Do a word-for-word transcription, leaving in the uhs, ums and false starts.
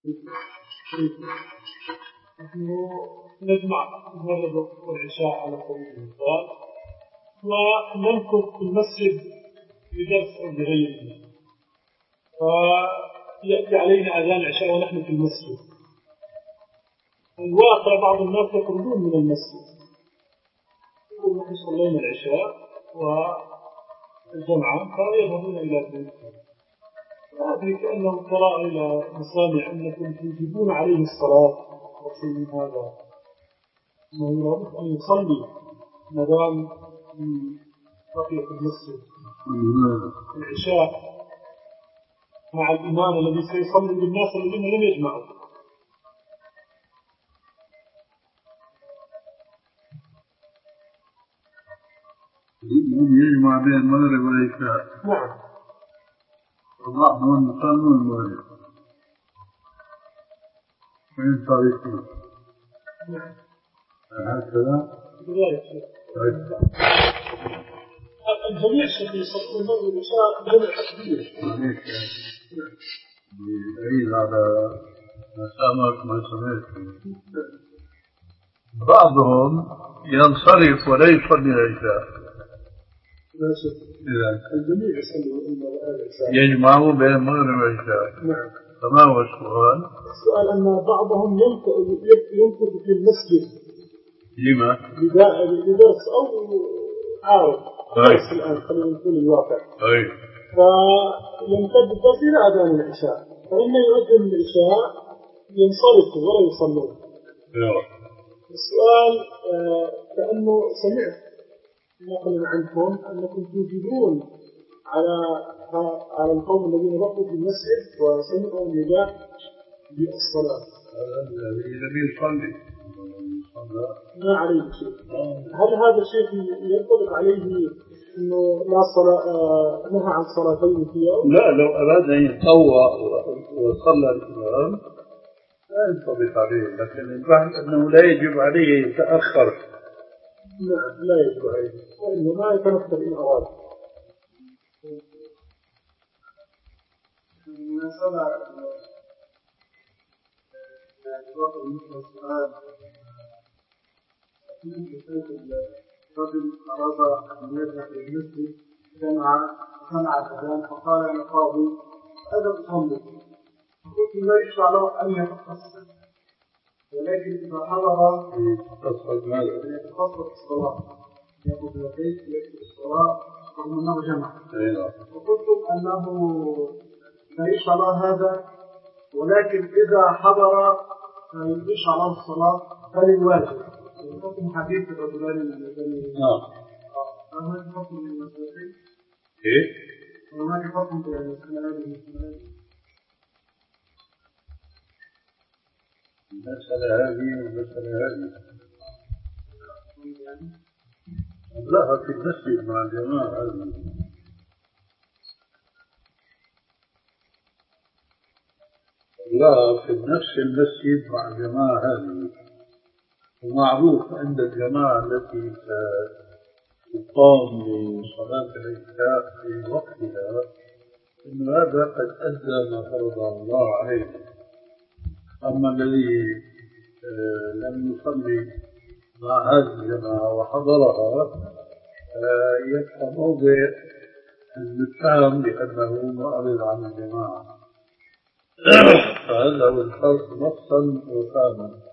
نحن نجمع المغرب والعشاء على سبيل المثال ونمكث في المسجد بدرس أو بغيره، فيأتي علينا أذان العشاء ونحن في المسجد. الواقع بعض الناس يخرجون من المسجد يقول نحن صلينا العشاء والجمعة فيذهبون إلى بيوتهم، فهذه كأنهم قراء إلى مسامع أنكم توجبون عليه الصلاة وشيء من هذا، أنه يرغب أن يصلي مدام بقي في المسجد العشاء مع الإمام الذي سيصلي بالناس الذين لم يجمعوا. يجمع بين المغرب والعشاء. نعم. وبعضهم يصلون المغرب وينصرفون. نعم. هكذا. بذلك. الجميع الشيخ يصلون المغرب والعشاء جمع تكبير. يعيد على ما سامك ما سمعت. بعضهم ينصرف ولا يصلي العشاء. الجميع يصلوا العشاء. يجمعوا بين المغرب والعشاء. نعم. فما هو السؤال؟ السؤال أن بعضهم ينفذ في المسجد. لما؟ لدرس أو عارض. درس الآن خلينا نقول الواقع. أي. فيمتد الدرس إلى أذان العشاء، فإن يؤذن العشاء ينصرفوا ولا يصلون. نعم. السؤال آه كأنه سمعت نقلا عنكم أنكم توجبون على على القوم الذين بقوا في المسجد وسمعوا النداء بالصلاة. الذي لم يصلي ما عليه شيء. هل هذا الشيء ينطبق عليه إنه لا صلاة آه نهى عن صلاتين في يوم؟ لا، لو أراد أن يتطوع وصلى الإمام لا ينطبق عليه، لكن البحث أنه لا يجب عليه يتأخر. نعم لا يجب عليه، وإنما يتنفر إن أراد. المناسبة الوقت مثل السؤال أكيد بسيط الرجل أراد أن يذهب إلى المسجد سمع سمع الأذان فقال أنا قاضي هذا أصلي، قلت لا يشرع له أن يتخصص، ولكن إذا حضر يتخصص الصلاة يأخذ البيت يأخذ الصلاة رغم أنه جمع، وقلت أنه لا يشرع له هذا، ولكن إذا حضر يشرع له الصلاة بل الواجب. حكم حديث الرجلان اللذين نعم. هناك حكم للمسلمين؟ إيه؟ هناك حكم للمسلمين؟ المسألة هذه والمسألة هذه لا في المسجد مع الجماعة هذه لا في نفس المسجد مع الجماعة هذه. ومعروف عند الجماعة التي تقام لصلاة العشاء في وقتها أن هذا قد أدى ما فرض الله عليه. أما الذي لم يصلي مع هذه الجماعة وحضرها يبقى موضع الاتهام بأنه معرض عن الجماعة. فهذا هو الفرق نصا وفهما.